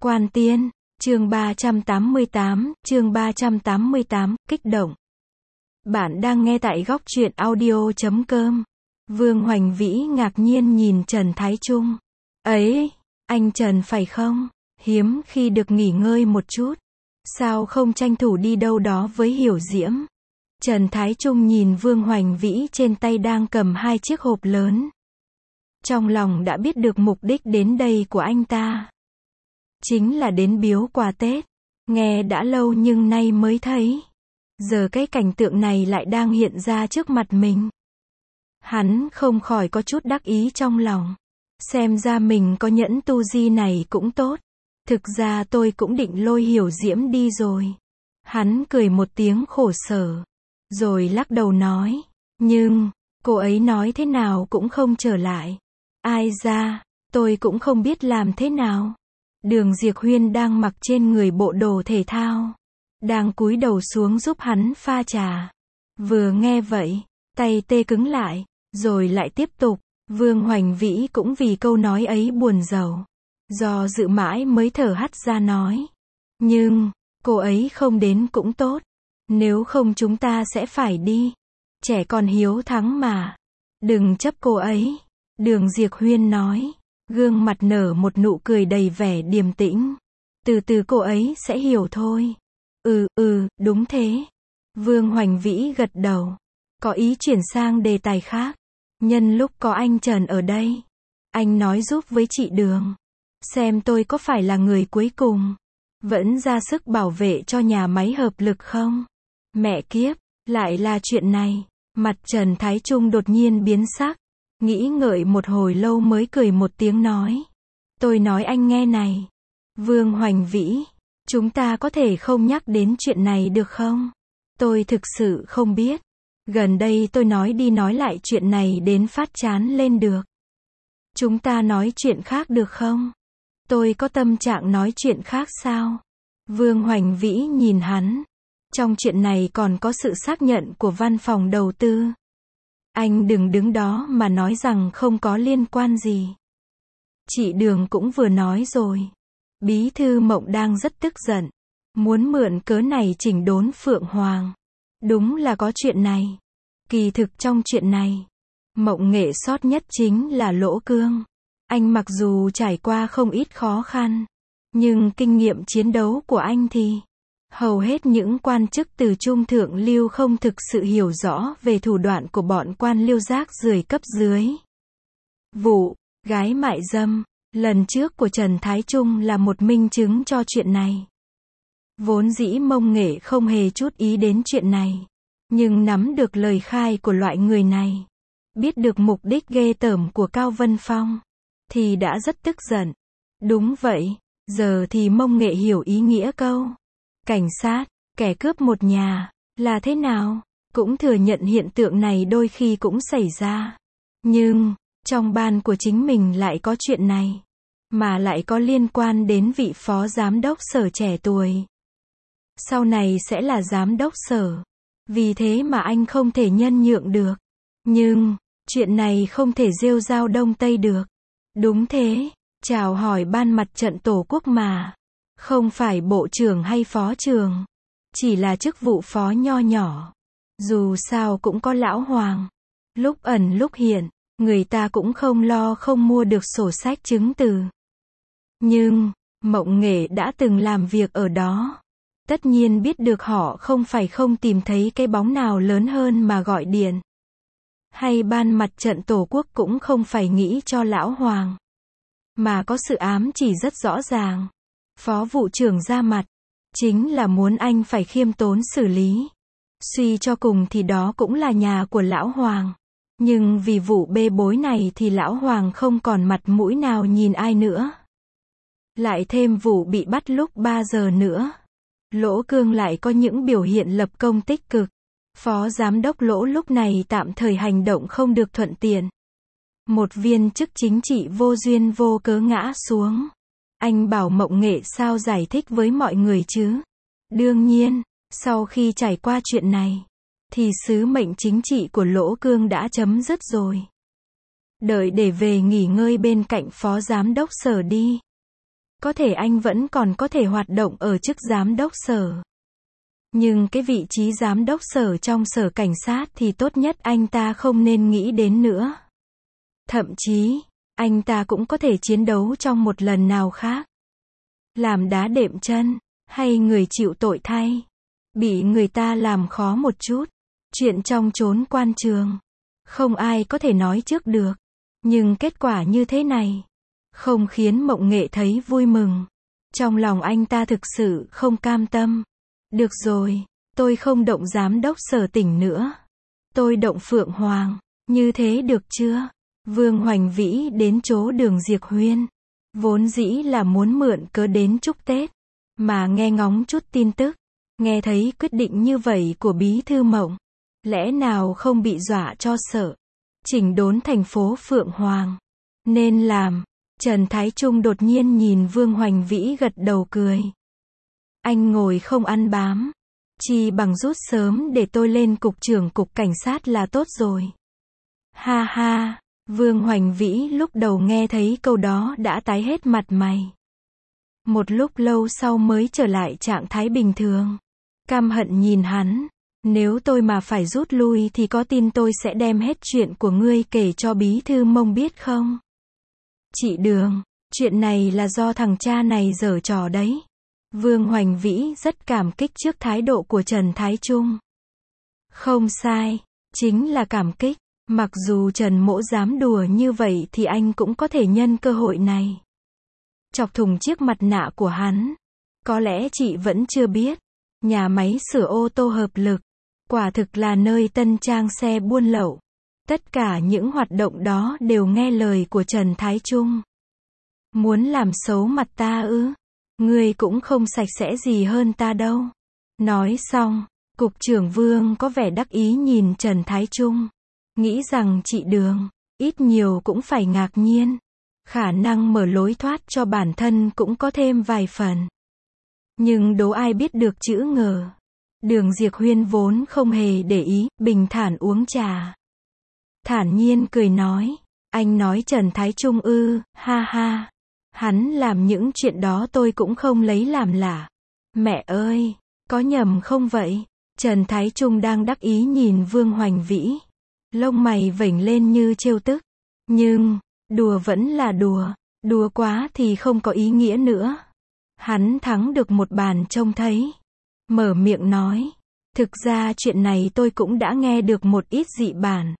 Quan Tiên, chương 388, kích động. Bạn đang nghe tại góc truyện audio.com. Vương Hoành Vĩ ngạc nhiên nhìn Trần Thái Trung. Ấy, anh Trần phải không? Hiếm khi được nghỉ ngơi một chút. Sao không tranh thủ đi đâu đó với Hiểu Diễm? Trần Thái Trung nhìn Vương Hoành Vĩ trên tay đang cầm hai chiếc hộp lớn. Trong lòng đã biết được mục đích đến đây của anh ta. Chính là đến biếu quà Tết. Nghe đã lâu nhưng nay mới thấy. Giờ cái cảnh tượng này lại đang hiện ra trước mặt mình. Hắn không khỏi có chút đắc ý trong lòng. Xem ra mình có nhẫn tu di này cũng tốt. Thực ra tôi cũng định lôi Hiểu Diễm đi rồi. Hắn cười một tiếng khổ sở. Rồi lắc đầu nói. Nhưng, cô ấy nói thế nào cũng không trở lại. Ai ra, tôi cũng không biết làm thế nào. Đường Diệc Huyên đang mặc trên người bộ đồ thể thao. Đang cúi đầu xuống giúp hắn pha trà. Vừa nghe vậy, tay tê cứng lại, rồi lại tiếp tục. Vương Hoành Vĩ cũng vì câu nói ấy buồn rầu. Do dự mãi mới thở hắt ra nói. Nhưng, cô ấy không đến cũng tốt. Nếu không chúng ta sẽ phải đi. Trẻ con hiếu thắng mà. Đừng chấp cô ấy. Đường Diệc Huyên nói. Gương mặt nở một nụ cười đầy vẻ điềm tĩnh. Từ từ cô ấy sẽ hiểu thôi. Đúng thế. Vương Hoành Vĩ gật đầu. Có ý chuyển sang đề tài khác. Nhân lúc có anh Trần ở đây. Anh nói giúp với chị Đường. Xem tôi có phải là người cuối cùng. Vẫn ra sức bảo vệ cho nhà máy hợp lực không? Mẹ kiếp, lại là chuyện này. Mặt Trần Thái Trung đột nhiên biến sắc. Nghĩ ngợi một hồi lâu mới cười một tiếng nói. Tôi nói anh nghe này. Vương Hoành Vĩ, chúng ta có thể không nhắc đến chuyện này được không? Tôi thực sự không biết. Gần đây tôi nói đi nói lại chuyện này đến phát chán lên được. Chúng ta nói chuyện khác được không? Tôi có tâm trạng nói chuyện khác sao? Vương Hoành Vĩ nhìn hắn. Trong chuyện này còn có sự xác nhận của văn phòng đầu tư. Anh đừng đứng đó mà nói rằng không có liên quan gì. Chị Đường cũng vừa nói rồi. Bí thư Mộng đang rất tức giận. Muốn mượn cớ này chỉnh đốn Phượng Hoàng. Đúng là có chuyện này. Kỳ thực trong chuyện này, Mộng nghệ sót nhất chính là Lỗ Cương. Anh mặc dù trải qua không ít khó khăn, nhưng kinh nghiệm chiến đấu của anh thì hầu hết những quan chức từ trung thượng lưu không thực sự hiểu rõ về thủ đoạn của bọn quan liêu rác rưởi cấp dưới. Vụ gái mại dâm lần trước của Trần Thái Trung là một minh chứng cho chuyện này. Vốn dĩ Mông Nghệ không hề chút ý đến chuyện này, nhưng nắm được lời khai của loại người này, biết được mục đích ghê tởm của Cao Vân Phong, thì đã rất tức giận. Đúng vậy, giờ thì Mông Nghệ hiểu ý nghĩa câu cảnh sát, kẻ cướp một nhà, là thế nào, cũng thừa nhận hiện tượng này đôi khi cũng xảy ra. Nhưng, trong ban của chính mình lại có chuyện này, mà lại có liên quan đến vị phó giám đốc sở trẻ tuổi. Sau này sẽ là giám đốc sở. Vì thế mà anh không thể nhân nhượng được. Nhưng, chuyện này không thể rêu rao Đông Tây được. Đúng thế, chào hỏi ban mặt trận Tổ quốc mà. Không phải bộ trưởng hay phó trưởng. Chỉ là chức vụ phó nho nhỏ. Dù sao cũng có lão Hoàng. Lúc ẩn lúc hiện, người ta cũng không lo không mua được sổ sách chứng từ. Nhưng, Mộng Nghệ đã từng làm việc ở đó. Tất nhiên biết được họ không phải không tìm thấy cái bóng nào lớn hơn mà gọi điện. Hay ban mặt trận Tổ quốc cũng không phải nghĩ cho lão Hoàng. Mà có sự ám chỉ rất rõ ràng. Phó vụ trưởng ra mặt. Chính là muốn anh phải khiêm tốn xử lý. Suy cho cùng thì đó cũng là nhà của lão Hoàng. Nhưng vì vụ bê bối này thì lão Hoàng không còn mặt mũi nào nhìn ai nữa. Lại thêm vụ bị bắt lúc 3 giờ nữa. Lỗ Cương lại có những biểu hiện lập công tích cực. Phó giám đốc Lỗ lúc này tạm thời hành động không được thuận tiện. Một viên chức chính trị vô duyên vô cớ ngã xuống. Anh bảo Mộng Nghệ sao giải thích với mọi người chứ? Đương nhiên, sau khi trải qua chuyện này, thì sứ mệnh chính trị của Lỗ Cương đã chấm dứt rồi. Đợi để về nghỉ ngơi bên cạnh phó giám đốc sở đi. Có thể anh vẫn còn có thể hoạt động ở chức giám đốc sở. Nhưng cái vị trí giám đốc sở trong sở cảnh sát thì tốt nhất anh ta không nên nghĩ đến nữa. Thậm chí, anh ta cũng có thể chiến đấu trong một lần nào khác. Làm đá đệm chân, hay người chịu tội thay. Bị người ta làm khó một chút. Chuyện trong chốn quan trường. Không ai có thể nói trước được. Nhưng kết quả như thế này, không khiến Mộng Nghệ thấy vui mừng. Trong lòng anh ta thực sự không cam tâm. Được rồi, tôi không động giám đốc sở tỉnh nữa. Tôi động Phượng Hoàng. Như thế được chưa? Vương Hoành Vĩ đến chỗ Đường Diệp Huyên. Vốn dĩ là muốn mượn cớ đến chúc Tết. Mà nghe ngóng chút tin tức. Nghe thấy quyết định như vậy của Bí Thư Mộng. Lẽ nào không bị dọa cho sợ. Chỉnh đốn thành phố Phượng Hoàng. Nên làm. Trần Thái Trung đột nhiên nhìn Vương Hoành Vĩ gật đầu cười. Anh ngồi không ăn bám. Chi bằng rút sớm để tôi lên cục trưởng cục cảnh sát là tốt rồi. Ha ha. Vương Hoành Vĩ lúc đầu nghe thấy câu đó đã tái hết mặt mày. Một lúc lâu sau mới trở lại trạng thái bình thường. Căm hận nhìn hắn. Nếu tôi mà phải rút lui thì có tin tôi sẽ đem hết chuyện của ngươi kể cho Bí Thư Mông biết không? Chị Đường, chuyện này là do thằng cha này giở trò đấy. Vương Hoành Vĩ rất cảm kích trước thái độ của Trần Thái Trung. Không sai, chính là cảm kích. Mặc dù Trần Mỗ dám đùa như vậy thì anh cũng có thể nhân cơ hội này chọc thủng chiếc mặt nạ của hắn. Có lẽ chị vẫn chưa biết, nhà máy sửa ô tô hợp lực, quả thực là nơi tân trang xe buôn lậu. Tất cả những hoạt động đó đều nghe lời của Trần Thái Trung. Muốn làm xấu mặt ta ư? Ngươi cũng không sạch sẽ gì hơn ta đâu. Nói xong, Cục trưởng Vương có vẻ đắc ý nhìn Trần Thái Trung. Nghĩ rằng chị Đường, ít nhiều cũng phải ngạc nhiên. Khả năng mở lối thoát cho bản thân cũng có thêm vài phần. Nhưng đố ai biết được chữ ngờ. Đường Diệp Huyên vốn không hề để ý, bình thản uống trà. Thản nhiên cười nói. Anh nói Trần Thái Trung ư, ha ha. Hắn làm những chuyện đó tôi cũng không lấy làm lạ. Mẹ ơi, có nhầm không vậy? Trần Thái Trung đang đắc ý nhìn Vương Hoành Vĩ. Lông mày vểnh lên như trêu tức. Nhưng, đùa vẫn là đùa. Đùa quá thì không có ý nghĩa nữa. Hắn thắng được một bàn trông thấy. Mở miệng nói. Thực ra chuyện này tôi cũng đã nghe được một ít dị bản.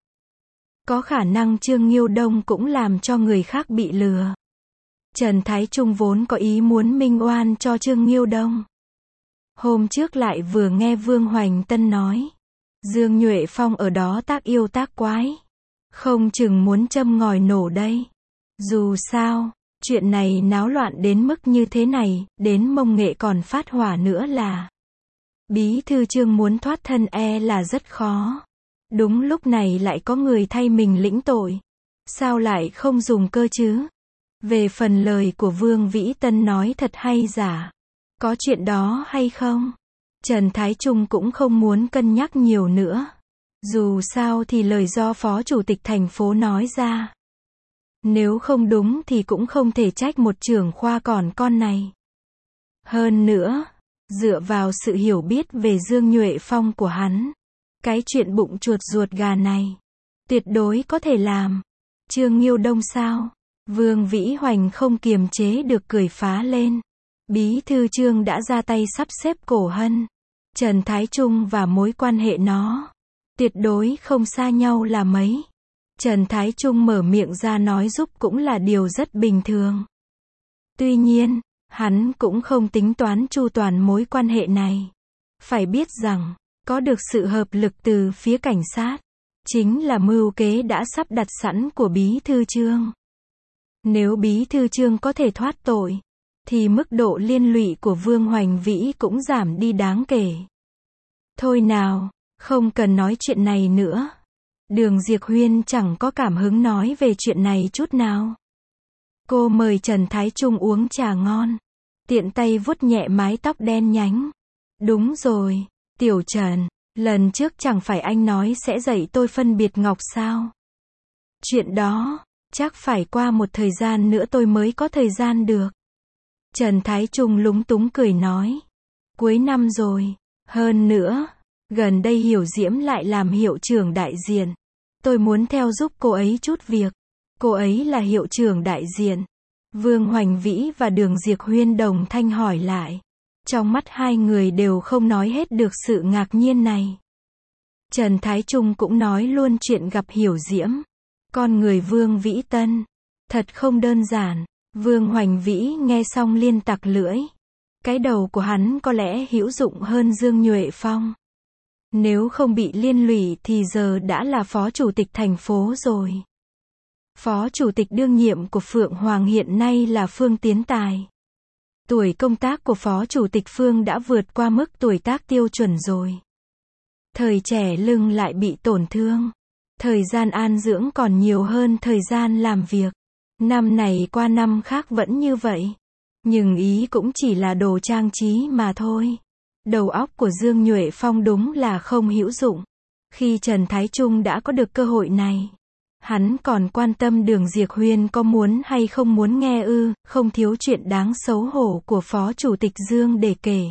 Có khả năng Trương Nghiêu Đông cũng làm cho người khác bị lừa. Trần Thái Trung vốn có ý muốn minh oan cho Trương Nghiêu Đông. Hôm trước lại vừa nghe Vương Hoành Tân nói. Dương Nhuệ Phong ở đó tác yêu tác quái. Không chừng muốn châm ngòi nổ đây. Dù sao, chuyện này náo loạn đến mức như thế này, đến Mông Nghệ còn phát hỏa nữa là. Bí thư Trương muốn thoát thân là rất khó. Đúng lúc này lại có người thay mình lĩnh tội. Sao lại không dùng cơ chứ? Về phần lời của Vương Vĩ Tân nói thật hay giả? Có chuyện đó hay không? Trần Thái Trung cũng không muốn cân nhắc nhiều nữa. Dù sao thì lời do Phó Chủ tịch thành phố nói ra. Nếu không đúng thì cũng không thể trách một trưởng khoa còn con này. Hơn nữa, dựa vào sự hiểu biết về Dương Nhuệ Phong của hắn, cái chuyện bụng chuột ruột gà này, tuyệt đối có thể làm. Trương Nghiêu Đông sao? Vương Vĩ Hoành không kiềm chế được cười phá lên. Bí thư Trương đã ra tay sắp xếp Cổ Hân, Trần Thái Trung và mối quan hệ nó. Tuyệt đối không xa nhau là mấy. Trần Thái Trung mở miệng ra nói giúp cũng là điều rất bình thường. Tuy nhiên, hắn cũng không tính toán chu toàn mối quan hệ này. Phải biết rằng, có được sự hợp lực từ phía cảnh sát, chính là mưu kế đã sắp đặt sẵn của Bí thư Trương. Nếu Bí thư Trương có thể thoát tội, thì mức độ liên lụy của Vương Hoành Vĩ cũng giảm đi đáng kể. Thôi nào, không cần nói chuyện này nữa. Đường Diệp Huyên chẳng có cảm hứng nói về chuyện này chút nào. Cô mời Trần Thái Trung uống trà ngon, tiện tay vuốt nhẹ mái tóc đen nhánh. Đúng rồi, Tiểu Trần, lần trước chẳng phải anh nói sẽ dạy tôi phân biệt ngọc sao? Chuyện đó, chắc phải qua một thời gian nữa tôi mới có thời gian được. Trần Thái Trung lúng túng cười nói. Cuối năm rồi. Hơn nữa, gần đây Hiểu Diễm lại làm hiệu trưởng đại diện. Tôi muốn theo giúp cô ấy chút việc. Cô ấy là hiệu trưởng đại diện. Vương Hoành Vĩ và Đường Diệp Huyên đồng thanh hỏi lại. Trong mắt hai người đều không nói hết được sự ngạc nhiên này. Trần Thái Trung cũng nói luôn chuyện gặp Hiểu Diễm. Con người Vương Vĩ Tân. Thật không đơn giản. Vương Hoành Vĩ nghe xong liên tặc lưỡi. Cái đầu của hắn có lẽ hữu dụng hơn Dương Nhuệ Phong. Nếu không bị liên lụy thì giờ đã là phó chủ tịch thành phố rồi. Phó chủ tịch đương nhiệm của Phượng Hoàng hiện nay là Phương Tiến Tài. Tuổi công tác của phó chủ tịch Phương đã vượt qua mức tuổi tác tiêu chuẩn rồi. Thời trẻ lưng lại bị tổn thương. Thời gian an dưỡng còn nhiều hơn thời gian làm việc. Năm này qua năm khác vẫn như vậy. Nhưng ý cũng chỉ là đồ trang trí mà thôi. Đầu óc của Dương Nhuệ Phong đúng là không hữu dụng. Khi Trần Thái Trung đã có được cơ hội này, hắn còn quan tâm Đường Diệp Huyên có muốn hay không muốn nghe ư, không thiếu chuyện đáng xấu hổ của Phó Chủ tịch Dương để kể.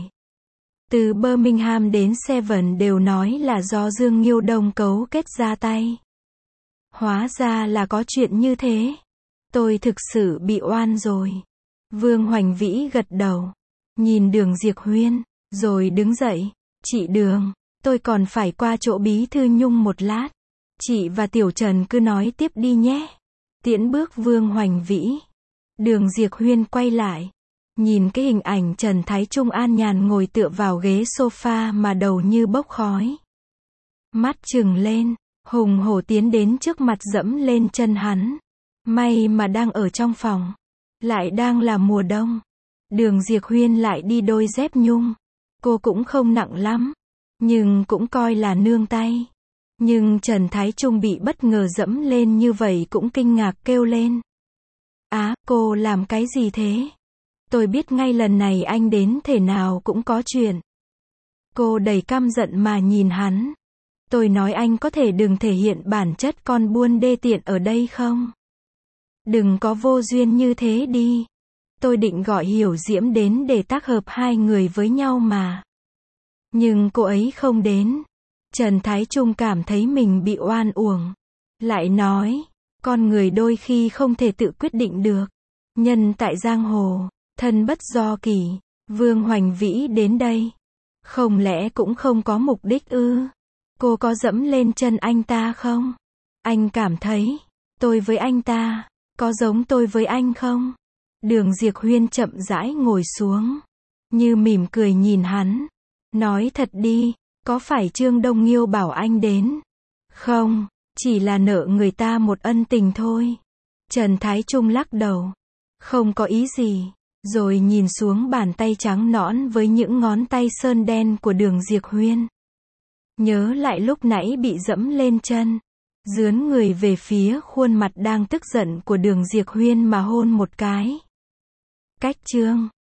Từ Birmingham đến Seven đều nói là do Dương Nghiêu Đông cấu kết ra tay. Hóa ra là có chuyện như thế. Tôi thực sự bị oan rồi. Vương Hoành Vĩ gật đầu. Nhìn Đường Diệp Huyên, rồi đứng dậy. Chị Đường, tôi còn phải qua chỗ Bí thư Nhung một lát. Chị và Tiểu Trần cứ nói tiếp đi nhé. Tiễn bước Vương Hoành Vĩ. Đường Diệp Huyên quay lại. Nhìn cái hình ảnh Trần Thái Trung an nhàn ngồi tựa vào ghế sofa mà đầu như bốc khói. Mắt trừng lên, hùng hổ tiến đến trước mặt dẫm lên chân hắn. May mà đang ở trong phòng. Lại đang là mùa đông. Đường Diệp Huyên lại đi đôi dép nhung. Cô cũng không nặng lắm. Nhưng cũng coi là nương tay. Nhưng Trần Thái Trung bị bất ngờ dẫm lên như vậy cũng kinh ngạc kêu lên. Á, cô làm cái gì thế? Tôi biết ngay lần này anh đến thể nào cũng có chuyện. Cô đầy căm giận mà nhìn hắn. Tôi nói anh có thể đừng thể hiện bản chất con buôn đê tiện ở đây không? Đừng có vô duyên như thế đi. Tôi định gọi Hiểu Diễm đến để tác hợp hai người với nhau mà. Nhưng cô ấy không đến. Trần Thái Trung cảm thấy mình bị oan uổng. Lại nói, con người đôi khi không thể tự quyết định được. Nhân tại giang hồ, thân bất do kỳ. Vương Hoành Vĩ đến đây. Không lẽ cũng không có mục đích ư? Cô có dẫm lên chân anh ta không? Anh cảm thấy, tôi với anh ta, có giống tôi với anh không? Đường Diệp Huyên chậm rãi ngồi xuống. Như mỉm cười nhìn hắn. Nói thật đi, có phải Trương Đông Nghiêu bảo anh đến? Không, chỉ là nợ người ta một ân tình thôi. Trần Thái Trung lắc đầu. Không có ý gì. Rồi nhìn xuống bàn tay trắng nõn với những ngón tay sơn đen của Đường Diệp Huyên. Nhớ lại lúc nãy bị dẫm lên chân. Dướn người về phía khuôn mặt đang tức giận của Đường Diệp Huyên mà hôn một cái. Cách chương